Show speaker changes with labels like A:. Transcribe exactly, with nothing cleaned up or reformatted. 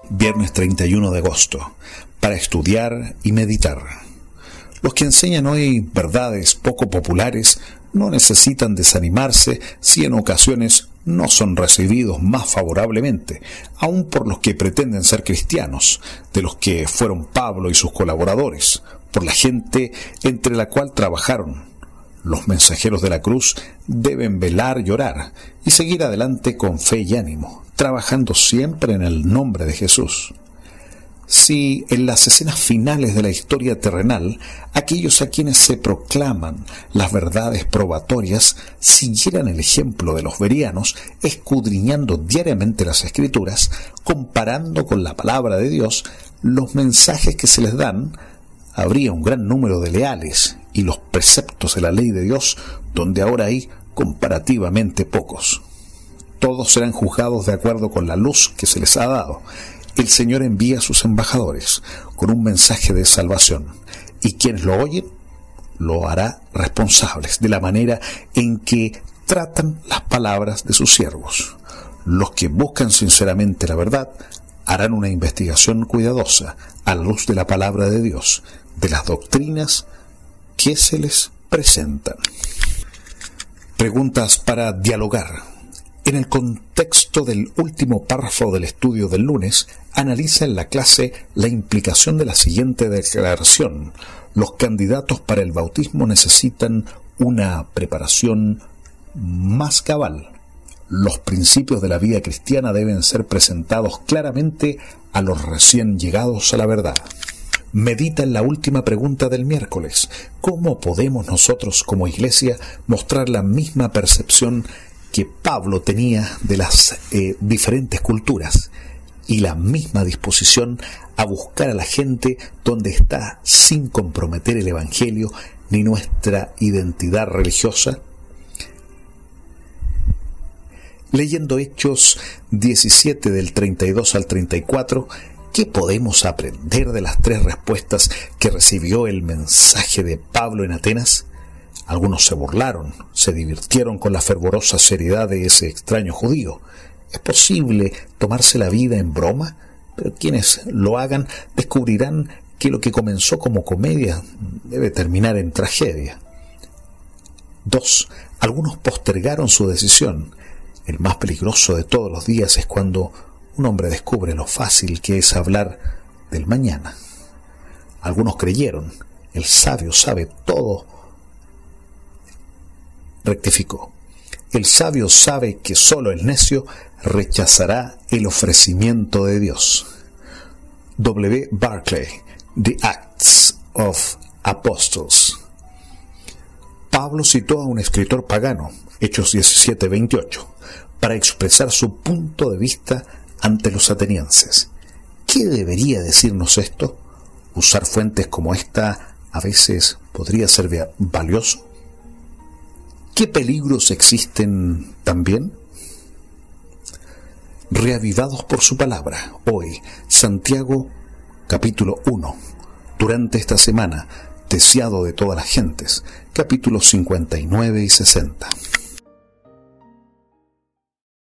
A: Viernes treinta y uno de agosto, para estudiar y meditar. Los que enseñan hoy verdades poco populares no necesitan desanimarse si en ocasiones no son recibidos más favorablemente, aun por los que pretenden ser cristianos, de los que fueron Pablo y sus colaboradores, por la gente entre la cual trabajaron. Los mensajeros de la cruz deben velar y orar y seguir adelante con fe y ánimo, trabajando siempre en el nombre de Jesús. Si en las escenas finales de la historia terrenal, aquellos a quienes se proclaman las verdades probatorias siguieran el ejemplo de los bereanos, escudriñando diariamente las Escrituras, comparando con la palabra de Dios los mensajes que se les dan, habría un gran número de leales y los preceptos de la ley de Dios, donde ahora hay comparativamente pocos. Todos serán juzgados de acuerdo con la luz que se les ha dado. El Señor envía a sus embajadores con un mensaje de salvación, y quienes lo oyen lo hará responsables de la manera en que tratan las palabras de sus siervos. Los que buscan sinceramente la verdad harán una investigación cuidadosa a la luz de la palabra de Dios, de las doctrinas que se les presentan. Preguntas para dialogar. En el contexto del último párrafo del estudio del lunes, analiza en la clase la implicación de la siguiente declaración: los candidatos para el bautismo necesitan una preparación más cabal. Los principios de la vida cristiana deben ser presentados claramente a los recién llegados a la verdad. Medita en la última pregunta del miércoles: ¿cómo podemos nosotros como iglesia mostrar la misma percepción que Pablo tenía de las eh, diferentes culturas y la misma disposición a buscar a la gente donde está sin comprometer el Evangelio ni nuestra identidad religiosa? Leyendo Hechos diecisiete del treinta y dos al treinta y cuatro, ¿qué podemos aprender de las tres respuestas que recibió el mensaje de Pablo en Atenas? Algunos se burlaron, se divirtieron con la fervorosa seriedad de ese extraño judío. ¿Es posible tomarse la vida en broma? Pero quienes lo hagan descubrirán que lo que comenzó como comedia debe terminar en tragedia. Dos, algunos postergaron su decisión. El más peligroso de todos los días es cuando un hombre descubre lo fácil que es hablar del mañana. Algunos creyeron, el sabio sabe todo. Rectificó. El sabio sabe que solo el necio rechazará el ofrecimiento de Dios. W. Barclay, The Acts of Apostles. Pablo citó a un escritor pagano, Hechos diecisiete veintiocho, para expresar su punto de vista ante los atenienses. ¿Qué debería decirnos esto? ¿Usar fuentes como esta a veces podría ser valioso? ¿Qué peligros existen también? Reavivados por su palabra. Hoy, Santiago, capítulo uno. Durante esta semana, deseado de todas las gentes, capítulos cincuenta y nueve y sesenta.